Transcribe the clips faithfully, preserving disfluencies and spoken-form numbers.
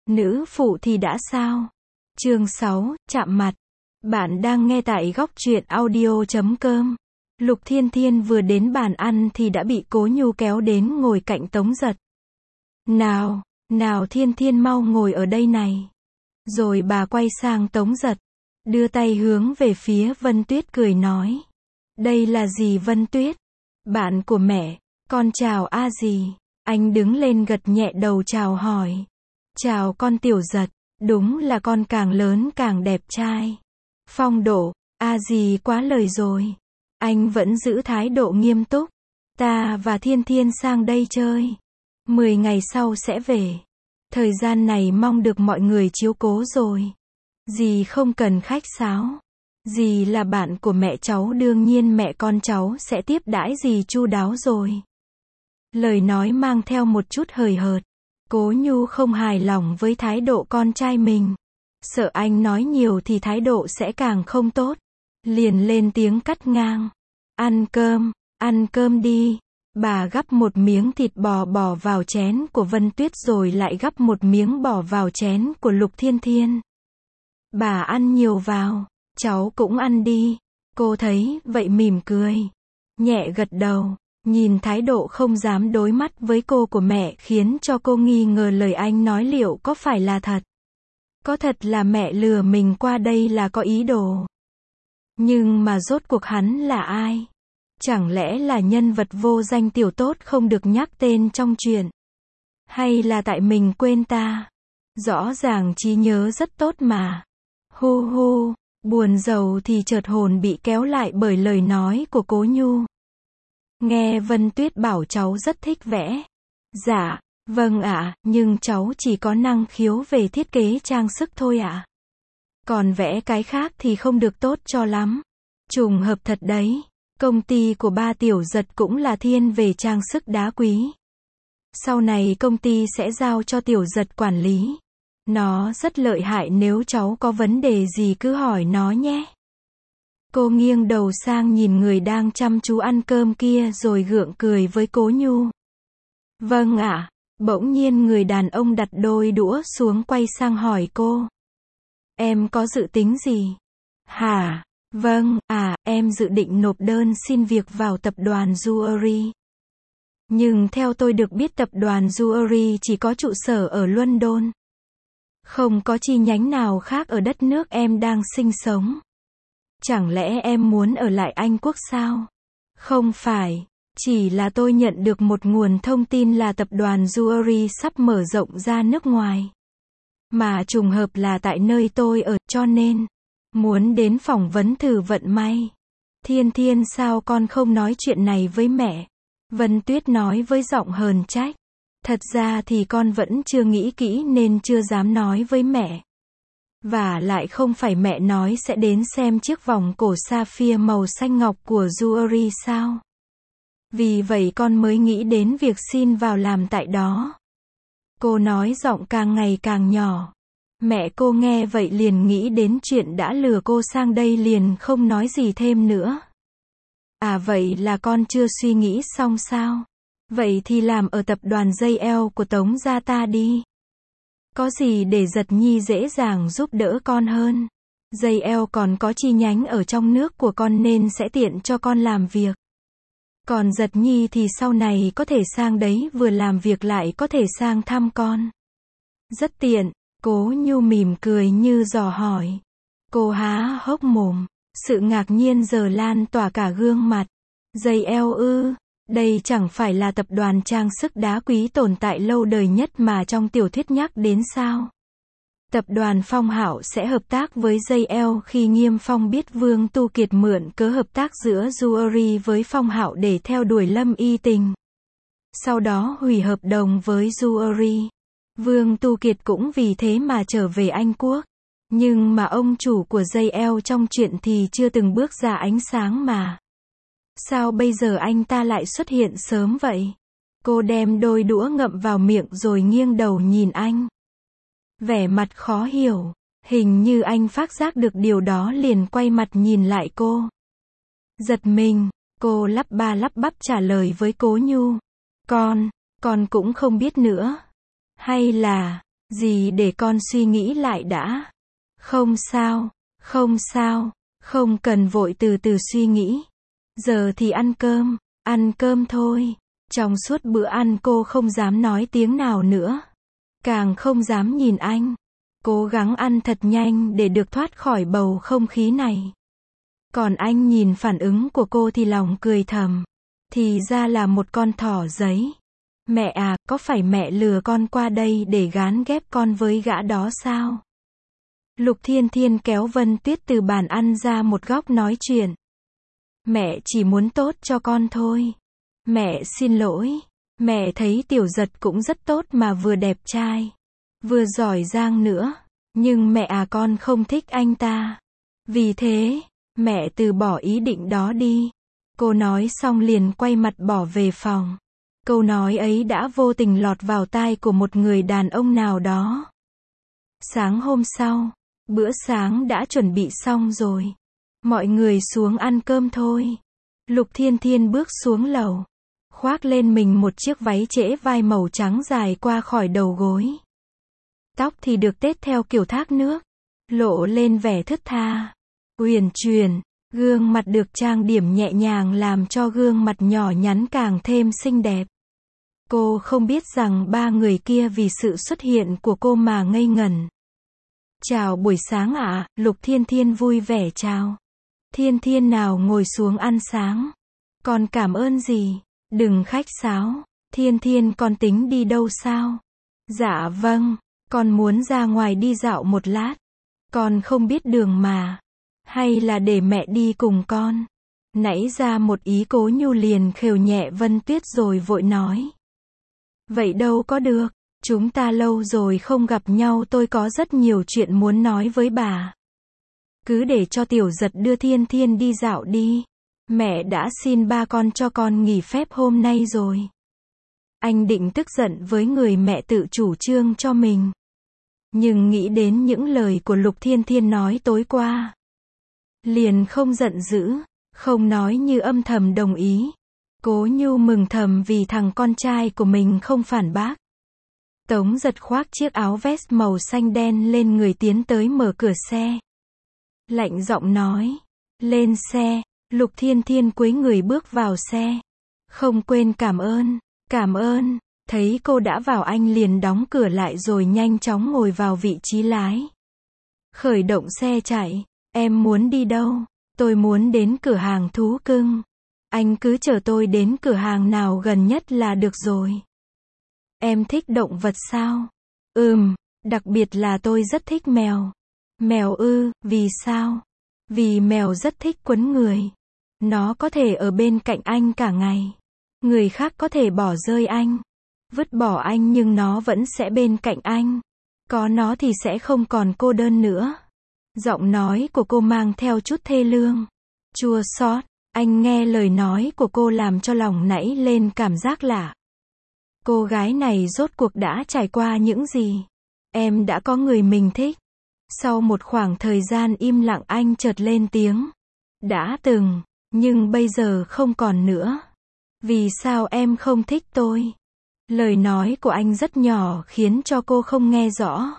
Nữ phụ thì đã sao? Chương sáu, chạm mặt. Bạn đang nghe tại góc truyện audio chấm com. Lục Thiên Thiên vừa đến bàn ăn thì đã bị Cố Nhu kéo đến ngồi cạnh Tống Giật. Nào, nào Thiên Thiên mau ngồi ở đây này. Rồi bà quay sang Tống Giật, đưa tay hướng về phía Vân Tuyết cười nói. Đây là gì Vân Tuyết? Bạn của mẹ, con chào a dì. Anh đứng lên gật nhẹ đầu chào hỏi. Chào con Tiểu Giật, đúng là con càng lớn càng đẹp trai. Phong độ, a dì quá lời rồi. Anh vẫn giữ thái độ nghiêm túc. Ta và Thiên Thiên sang đây chơi. Mười ngày sau sẽ về. Thời gian này mong được mọi người chiếu cố rồi. Dì không cần khách sáo. Dì là bạn của mẹ cháu, đương nhiên mẹ con cháu sẽ tiếp đãi dì chu đáo rồi. Lời nói mang theo một chút hời hợt. Cố Nhu không hài lòng với thái độ con trai mình. Sợ anh nói nhiều thì thái độ sẽ càng không tốt. Liền lên tiếng cắt ngang. Ăn cơm, ăn cơm đi. Bà gắp một miếng thịt bò bỏ vào chén của Vân Tuyết rồi lại gắp một miếng bỏ vào chén của Lục Thiên Thiên. Bà ăn nhiều vào, cháu cũng ăn đi. Cô thấy vậy mỉm cười, nhẹ gật đầu. Nhìn thái độ không dám đối mắt với cô của mẹ khiến cho cô nghi ngờ lời anh nói liệu có phải là thật. Có thật là mẹ lừa mình qua đây là có ý đồ. Nhưng mà rốt cuộc hắn là ai? Chẳng lẽ là nhân vật vô danh tiểu tốt không được nhắc tên trong truyện? Hay là tại mình quên ta? Rõ ràng trí nhớ rất tốt mà. Hu hu, buồn rầu thì chợt hồn bị kéo lại bởi lời nói của Cố Nhu. Nghe Vân Tuyết bảo cháu rất thích vẽ. Dạ, vâng ạ, nhưng cháu chỉ có năng khiếu về thiết kế trang sức thôi ạ. Còn vẽ cái khác thì không được tốt cho lắm. Trùng hợp thật đấy. Công ty của ba Tiểu Giật cũng là thiên về trang sức đá quý. Sau này công ty sẽ giao cho Tiểu Giật quản lý. Nó rất lợi hại, nếu cháu có vấn đề gì cứ hỏi nó nhé. Cô nghiêng đầu sang nhìn người đang chăm chú ăn cơm kia rồi gượng cười với Cố Nhu. Vâng ạ. Bỗng nhiên người đàn ông đặt đôi đũa xuống quay sang hỏi cô. Em có dự tính gì? Hả? Vâng, à, em dự định nộp đơn xin việc vào tập đoàn Jewelry. Nhưng theo tôi được biết tập đoàn Jewelry chỉ có trụ sở ở London. Không có chi nhánh nào khác ở đất nước em đang sinh sống. Chẳng lẽ em muốn ở lại Anh Quốc sao? Không phải, chỉ là tôi nhận được một nguồn thông tin là tập đoàn Jewelry sắp mở rộng ra nước ngoài. Mà trùng hợp là tại nơi tôi ở, cho nên muốn đến phỏng vấn thử vận may. Thiên Thiên, sao con không nói chuyện này với mẹ? Vân Tuyết nói với giọng hờn trách. Thật ra thì con vẫn chưa nghĩ kỹ nên chưa dám nói với mẹ. Và lại không phải mẹ nói sẽ đến xem chiếc vòng cổ sapphire màu xanh ngọc của Jewelry sao? Vì vậy con mới nghĩ đến việc xin vào làm tại đó. Cô nói giọng càng ngày càng nhỏ. Mẹ cô nghe vậy liền nghĩ đến chuyện đã lừa cô sang đây, liền không nói gì thêm nữa. À, vậy là con chưa suy nghĩ xong sao? Vậy thì làm ở tập đoàn gi eo của Tống gia ta đi. Có gì để Giật Nhi dễ dàng giúp đỡ con hơn. gi eo còn có chi nhánh ở trong nước của con nên sẽ tiện cho con làm việc. Còn Giật Nhi thì sau này có thể sang đấy vừa làm việc lại có thể sang thăm con. Rất tiện. Cố Nhu mỉm cười như dò hỏi. Cô há hốc mồm. Sự ngạc nhiên giờ lan tỏa cả gương mặt. gi eo ư? Đây chẳng phải là tập đoàn trang sức đá quý tồn tại lâu đời nhất mà trong tiểu thuyết nhắc đến sao? Tập đoàn Phong Hạo sẽ hợp tác với gi eo khi Nghiêm Phong biết Vương Tu Kiệt mượn cớ hợp tác giữa Jewelry với Phong Hạo để theo đuổi Lâm Y Tình. Sau đó hủy hợp đồng với Jewelry. Vương Tu Kiệt cũng vì thế mà trở về Anh Quốc. Nhưng mà ông chủ của gi eo trong truyện thì chưa từng bước ra ánh sáng mà. Sao bây giờ anh ta lại xuất hiện sớm vậy? Cô đem đôi đũa ngậm vào miệng rồi nghiêng đầu nhìn anh. Vẻ mặt khó hiểu. Hình như anh phát giác được điều đó liền quay mặt nhìn lại cô. Giật mình, cô lắp ba lắp bắp trả lời với Cố Nhu. Con, con cũng không biết nữa. Hay là, Gì để con suy nghĩ lại đã. Không sao, không sao, không cần vội từ từ suy nghĩ. Giờ thì ăn cơm, ăn cơm thôi. Trong suốt bữa ăn cô không dám nói tiếng nào nữa. Càng không dám nhìn anh. Cố gắng ăn thật nhanh để được thoát khỏi bầu không khí này. Còn anh nhìn phản ứng của cô thì lòng cười thầm. Thì ra là một con thỏ giấy. Mẹ à, có phải mẹ lừa con qua đây để gán ghép con với gã đó sao? Lục Thiên Thiên kéo Vân Tuyết từ bàn ăn ra một góc nói chuyện. Mẹ chỉ muốn tốt cho con thôi. Mẹ xin lỗi. Mẹ thấy Tiểu Giật cũng rất tốt mà vừa đẹp trai. Vừa giỏi giang nữa. Nhưng mẹ à, con không thích anh ta. Vì thế, mẹ từ bỏ ý định đó đi. Cô nói xong liền quay mặt bỏ về phòng. Câu nói ấy đã vô tình lọt vào tai của một người đàn ông nào đó. Sáng hôm sau, bữa sáng đã chuẩn bị xong rồi. Mọi người xuống ăn cơm thôi. Lục Thiên Thiên bước xuống lầu. Khoác lên mình một chiếc váy trễ vai màu trắng dài qua khỏi đầu gối. Tóc thì được tết theo kiểu thác nước. Lộ lên vẻ thướt tha. Uyển chuyển. Gương mặt được trang điểm nhẹ nhàng làm cho gương mặt nhỏ nhắn càng thêm xinh đẹp. Cô không biết rằng ba người kia vì sự xuất hiện của cô mà ngây ngẩn. Chào buổi sáng ạ, à, Lục Thiên Thiên vui vẻ chào. Thiên Thiên nào ngồi xuống ăn sáng. Con cảm ơn gì, đừng khách sáo. Thiên Thiên con tính đi đâu sao? Dạ vâng, con muốn ra ngoài đi dạo một lát. Con không biết đường mà. Hay là để mẹ đi cùng con? Nãy ra một ý Cố Nhu liền khều nhẹ Vân Tuyết rồi vội nói. Vậy đâu có được, chúng ta lâu rồi không gặp nhau, tôi có rất nhiều chuyện muốn nói với bà. Cứ để cho Tiểu Giật đưa Thiên Thiên đi dạo đi. Mẹ đã xin ba con cho con nghỉ phép hôm nay rồi. Anh định tức giận với người mẹ tự chủ trương cho mình. Nhưng nghĩ đến những lời của Lục Thiên Thiên nói tối qua. Liền không giận dữ, không nói như âm thầm đồng ý. Cố Nhu mừng thầm vì thằng con trai của mình không phản bác. Tống Giật khoác chiếc áo vest màu xanh đen lên người tiến tới mở cửa xe. Lạnh giọng nói, lên xe. Lục Thiên Thiên cúi người bước vào xe. Không quên cảm ơn, cảm ơn. Thấy cô đã vào anh liền đóng cửa lại rồi nhanh chóng ngồi vào vị trí lái. Khởi động xe chạy. Em muốn đi đâu? Tôi muốn đến cửa hàng thú cưng. Anh cứ chở tôi đến cửa hàng nào gần nhất là được rồi. Em thích động vật sao? Ừm, đặc biệt là tôi rất thích mèo. Mèo ư, vì sao? Vì mèo rất thích quấn người. Nó có thể ở bên cạnh anh cả ngày. Người khác có thể bỏ rơi anh, vứt bỏ anh nhưng nó vẫn sẽ bên cạnh anh. Có nó thì sẽ không còn cô đơn nữa. Giọng nói của cô mang theo chút thê lương, chua xót. Anh nghe lời nói của cô làm cho lòng nảy lên cảm giác lạ. Cô gái này rốt cuộc đã trải qua những gì? Em đã có người mình thích. Sau một khoảng thời gian im lặng anh chợt lên tiếng. Đã từng, nhưng bây giờ không còn nữa. Vì sao em không thích tôi? Lời nói của anh rất nhỏ khiến cho cô không nghe rõ.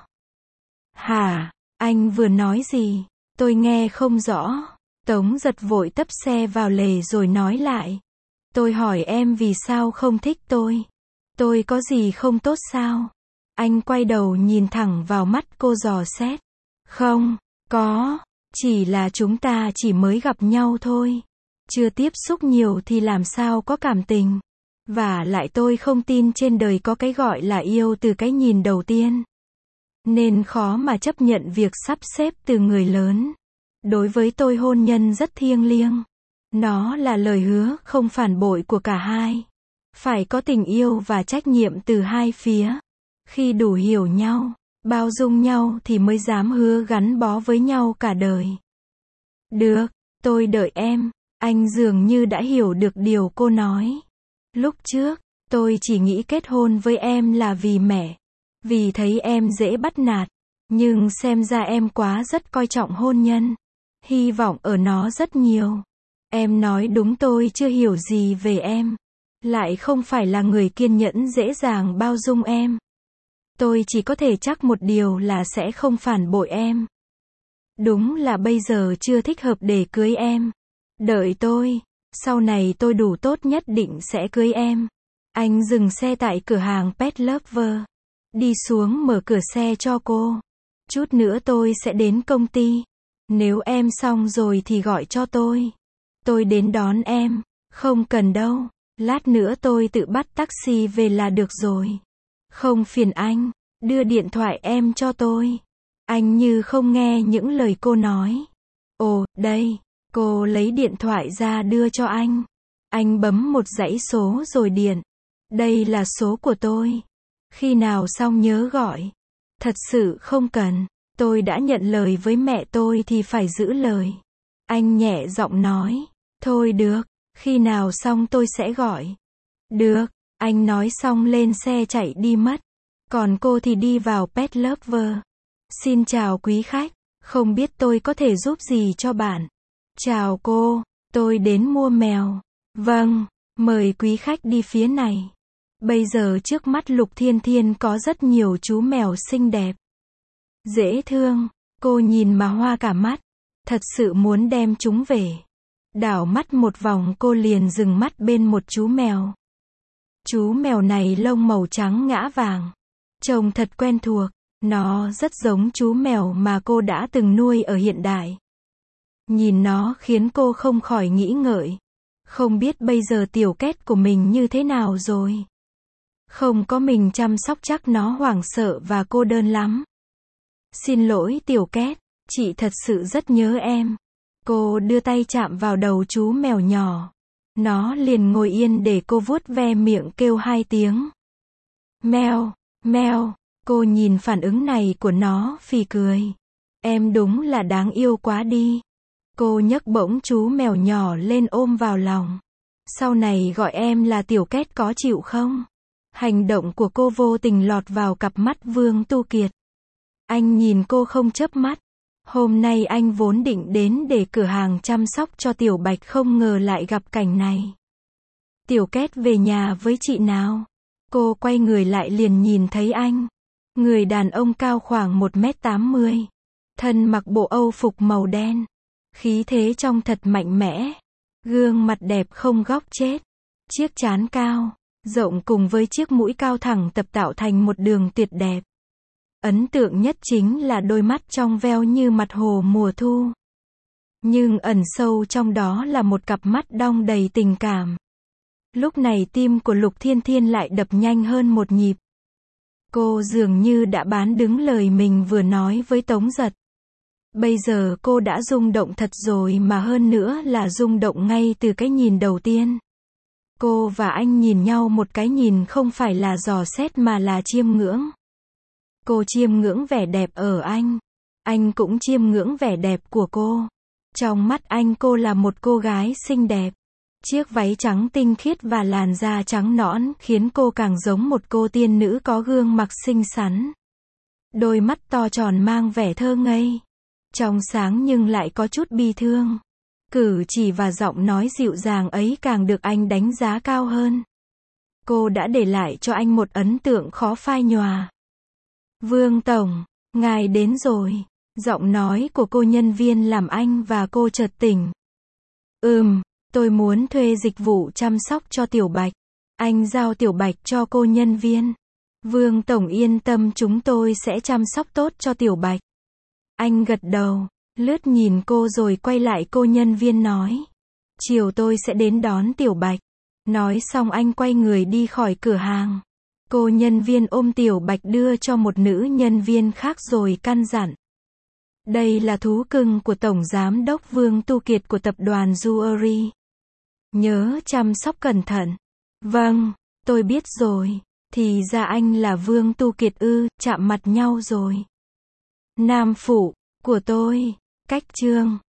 Hả? Anh vừa nói gì? Tôi nghe không rõ. Tống Giật vội tấp xe vào lề rồi nói lại. Tôi hỏi em vì sao không thích tôi? Tôi có gì không tốt sao? Anh quay đầu nhìn thẳng vào mắt cô dò xét. Không, có, chỉ là chúng ta chỉ mới gặp nhau thôi. Chưa tiếp xúc nhiều thì làm sao có cảm tình. Và lại tôi không tin trên đời có cái gọi là yêu từ cái nhìn đầu tiên. Nên khó mà chấp nhận việc sắp xếp từ người lớn. Đối với tôi hôn nhân rất thiêng liêng. Nó là lời hứa không phản bội của cả hai. Phải có tình yêu và trách nhiệm từ hai phía. Khi đủ hiểu nhau, bao dung nhau thì mới dám hứa gắn bó với nhau cả đời. Được, tôi đợi em. Anh dường như đã hiểu được điều cô nói. Lúc trước, tôi chỉ nghĩ kết hôn với em là vì mẹ. Vì thấy em dễ bắt nạt. Nhưng xem ra em quá rất coi trọng hôn nhân. Hy vọng ở nó rất nhiều. Em nói đúng, tôi chưa hiểu gì về em. Lại không phải là người kiên nhẫn dễ dàng bao dung em. Tôi chỉ có thể chắc một điều là sẽ không phản bội em. Đúng là bây giờ chưa thích hợp để cưới em. Đợi tôi, sau này tôi đủ tốt nhất định sẽ cưới em. Anh dừng xe tại cửa hàng Pet Lover. Đi xuống mở cửa xe cho cô. Chút nữa tôi sẽ đến công ty. Nếu em xong rồi thì gọi cho tôi. Tôi đến đón em. Không cần đâu. Lát nữa tôi tự bắt taxi về là được rồi. Không phiền anh. Đưa điện thoại em cho tôi. Anh như không nghe những lời cô nói. Ồ, đây. Cô lấy điện thoại ra đưa cho anh. Anh bấm một dãy số rồi điện. Đây là số của tôi. Khi nào xong nhớ gọi. Thật sự không cần. Tôi đã nhận lời với mẹ tôi thì phải giữ lời. Anh nhẹ giọng nói. Thôi được. Khi nào xong tôi sẽ gọi. Được. Anh nói xong lên xe chạy đi mất. Còn cô thì đi vào Pet Lover. Xin chào quý khách. Không biết tôi có thể giúp gì cho bạn. Chào cô. Tôi đến mua mèo. Vâng. Mời quý khách đi phía này. Bây giờ trước mắt Lục Thiên Thiên có rất nhiều chú mèo xinh đẹp. Dễ thương. Cô nhìn mà hoa cả mắt. Thật sự muốn đem chúng về. Đảo mắt một vòng cô liền dừng mắt bên một chú mèo. Chú mèo này lông màu trắng ngã vàng. Trông thật quen thuộc. Nó rất giống chú mèo mà cô đã từng nuôi ở hiện đại. Nhìn nó khiến cô không khỏi nghĩ ngợi. Không biết bây giờ tiểu két của mình như thế nào rồi. Không có mình chăm sóc chắc nó hoảng sợ và cô đơn lắm. Xin lỗi tiểu két, chị thật sự rất nhớ em. Cô đưa tay chạm vào đầu chú mèo nhỏ. Nó liền ngồi yên để cô vuốt ve miệng kêu hai tiếng. Meo, meo. Cô nhìn phản ứng này của nó phì cười. Em đúng là đáng yêu quá đi. Cô nhấc bổng chú mèo nhỏ lên ôm vào lòng. Sau này gọi em là tiểu két có chịu không? Hành động của cô vô tình lọt vào cặp mắt Vương Tu Kiệt. Anh nhìn cô không chớp mắt. Hôm nay anh vốn định đến để cửa hàng chăm sóc cho Tiểu Bạch không ngờ lại gặp cảnh này. Tiểu két về nhà với chị nào? Cô quay người lại liền nhìn thấy anh. Người đàn ông cao khoảng một mét tám mươi. Thân mặc bộ Âu phục màu đen. Khí thế trông thật mạnh mẽ. Gương mặt đẹp không góc chết. Chiếc trán cao, rộng cùng với chiếc mũi cao thẳng tập tạo thành một đường tuyệt đẹp. Ấn tượng nhất chính là đôi mắt trong veo như mặt hồ mùa thu. Nhưng ẩn sâu trong đó là một cặp mắt đong đầy tình cảm. Lúc này tim của Lục Thiên Thiên lại đập nhanh hơn một nhịp. Cô dường như đã bán đứng lời mình vừa nói với Tống Giật. Bây giờ cô đã rung động thật rồi mà hơn nữa là rung động ngay từ cái nhìn đầu tiên. Cô và anh nhìn nhau một cái nhìn không phải là dò xét mà là chiêm ngưỡng. Cô chiêm ngưỡng vẻ đẹp ở anh. Anh cũng chiêm ngưỡng vẻ đẹp của cô. Trong mắt anh cô là một cô gái xinh đẹp. Chiếc váy trắng tinh khiết và làn da trắng nõn khiến cô càng giống một cô tiên nữ có gương mặt xinh xắn. Đôi mắt to tròn mang vẻ thơ ngây. Trong sáng nhưng lại có chút bi thương. Cử chỉ và giọng nói dịu dàng ấy càng được anh đánh giá cao hơn. Cô đã để lại cho anh một ấn tượng khó phai nhòa. Vương Tổng, ngài đến rồi. Giọng nói của cô nhân viên làm anh và cô chợt tỉnh. Ừm, tôi muốn thuê dịch vụ chăm sóc cho Tiểu Bạch. Anh giao Tiểu Bạch cho cô nhân viên. Vương Tổng yên tâm chúng tôi sẽ chăm sóc tốt cho Tiểu Bạch. Anh gật đầu, lướt nhìn cô rồi quay lại cô nhân viên nói. Chiều tôi sẽ đến đón Tiểu Bạch. Nói xong anh quay người đi khỏi cửa hàng. Cô nhân viên ôm Tiểu Bạch đưa cho một nữ nhân viên khác rồi căn dặn. Đây là thú cưng của Tổng Giám đốc Vương Tu Kiệt của tập đoàn Jewelry. Nhớ chăm sóc cẩn thận. Vâng, tôi biết rồi. Thì ra anh là Vương Tu Kiệt ư, chạm mặt nhau rồi. Nam phụ của tôi, cách chương.